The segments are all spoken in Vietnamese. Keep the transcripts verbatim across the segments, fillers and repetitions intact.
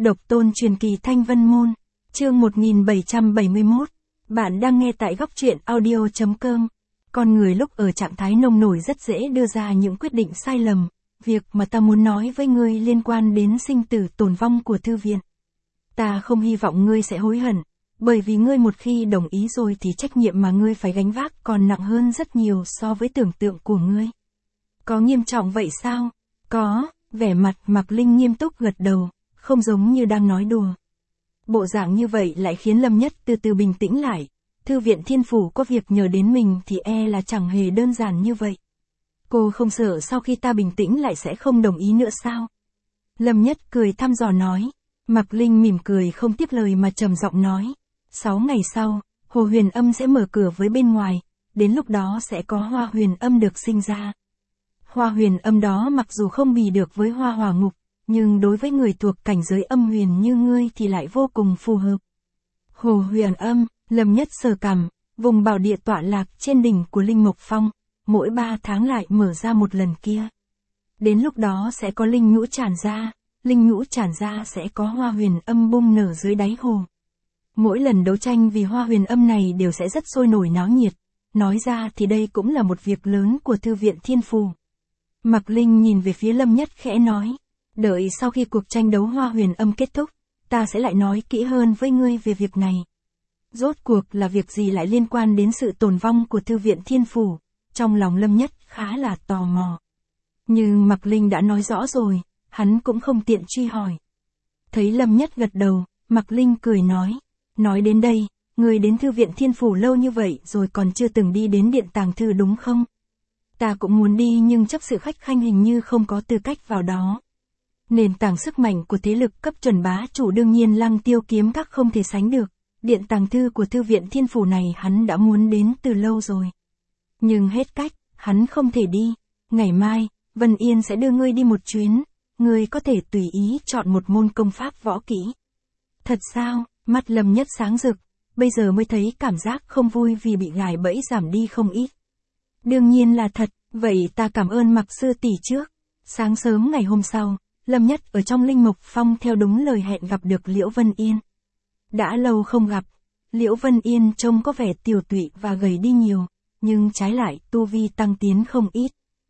Độc tôn truyền kỳ Thanh Vân Môn, chương một nghìn bảy trăm bảy mươi mốt. Bạn đang nghe tại góc truyện audio chấm com. Con người lúc ở trạng thái nông nổi rất dễ đưa ra những quyết định sai lầm. Việc mà ta muốn nói với ngươi liên quan đến sinh tử tồn vong của thư viện. Ta không hy vọng ngươi sẽ hối hận, bởi vì ngươi một khi đồng ý rồi thì trách nhiệm mà ngươi phải gánh vác còn nặng hơn rất nhiều so với tưởng tượng của ngươi. Có nghiêm trọng vậy sao? Có, vẻ mặt Mạc Linh nghiêm túc gật đầu, không giống như đang nói đùa. Bộ dạng như vậy lại khiến Lâm Nhất từ từ bình tĩnh lại. Thư viện Thiên Phủ có việc nhờ đến mình thì e là chẳng hề đơn giản như vậy. Cô không sợ sau khi ta bình tĩnh lại sẽ không đồng ý nữa sao? Lâm Nhất cười thăm dò nói. Mạc Linh mỉm cười không tiếp lời mà trầm giọng nói. Sáu ngày sau, Hồ Huyền Âm sẽ mở cửa với bên ngoài, đến lúc đó sẽ có Hoa Huyền Âm được sinh ra. Hoa Huyền Âm đó mặc dù không bì được với Hoa Hỏa Ngục, nhưng đối với người thuộc cảnh giới âm huyền như ngươi thì lại vô cùng phù hợp. Hồ Huyền Âm, Lâm Nhất sờ cằm, vùng bảo địa tọa lạc trên đỉnh của Linh Mộc Phong, mỗi ba tháng lại mở ra một lần kia. Đến lúc đó sẽ có linh nhũ tràn ra, linh nhũ tràn ra sẽ có Hoa Huyền Âm bung nở dưới đáy hồ. Mỗi lần đấu tranh vì Hoa Huyền Âm này đều sẽ rất sôi nổi náo nhiệt, nói ra thì đây cũng là một việc lớn của Thư viện Thiên Phủ. Mạc Linh nhìn về phía Lâm Nhất khẽ nói, đợi sau khi cuộc tranh đấu Hoa Huyền Âm kết thúc, ta sẽ lại nói kỹ hơn với ngươi về việc này. Rốt cuộc là việc gì lại liên quan đến sự tồn vong của Thư viện Thiên Phủ, trong lòng Lâm Nhất khá là tò mò. Nhưng Mạc Linh đã nói rõ rồi, hắn cũng không tiện truy hỏi. Thấy Lâm Nhất gật đầu, Mạc Linh cười nói, nói đến đây, ngươi đến Thư viện Thiên Phủ lâu như vậy rồi còn chưa từng đi đến Điện Tàng Thư đúng không? Ta cũng muốn đi nhưng chấp sự khách khanh hình như không có tư cách vào đó. Nền tảng sức mạnh của thế lực cấp chuẩn bá chủ đương nhiên Lăng Tiêu Kiếm Các không thể sánh được. Điện Tàng Thư của Thư viện Thiên Phủ này hắn đã muốn đến từ lâu rồi. Nhưng hết cách, hắn không thể đi. Ngày mai, Vân Yên sẽ đưa ngươi đi một chuyến. Ngươi có thể tùy ý chọn một môn công pháp võ kỹ. Thật sao? Mắt Lâm Nhất sáng rực. Bây giờ mới thấy cảm giác không vui vì bị gài bẫy giảm đi không ít. Đương nhiên là thật, vậy ta cảm ơn Mạc sư tỷ trước. Sáng sớm ngày hôm sau, Lâm Nhất ở trong Linh Mộc Phong theo đúng lời hẹn gặp được Liễu Vân Yên. Đã lâu không gặp, Liễu Vân Yên trông có vẻ tiều tụy và gầy đi nhiều, nhưng trái lại tu vi tăng tiến không ít.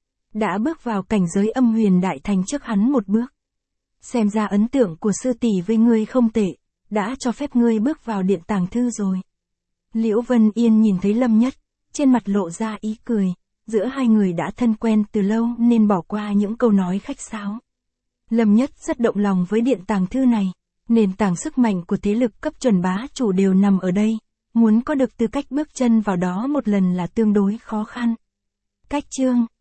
Đã bước vào cảnh giới âm huyền đại thành trước hắn một bước. Xem ra ấn tượng của sư tỷ với ngươi không tệ, đã cho phép ngươi bước vào Điện Tàng Thư rồi. Liễu Vân Yên nhìn thấy Lâm Nhất, trên mặt lộ ra ý cười, giữa hai người đã thân quen từ lâu nên bỏ qua những câu nói khách sáo. Lâm Nhất rất động lòng với Điện Tàng Thư này, nền tảng sức mạnh của thế lực cấp chuẩn bá chủ đều nằm ở đây, muốn có được tư cách bước chân vào đó một lần là tương đối khó khăn. Cách chương,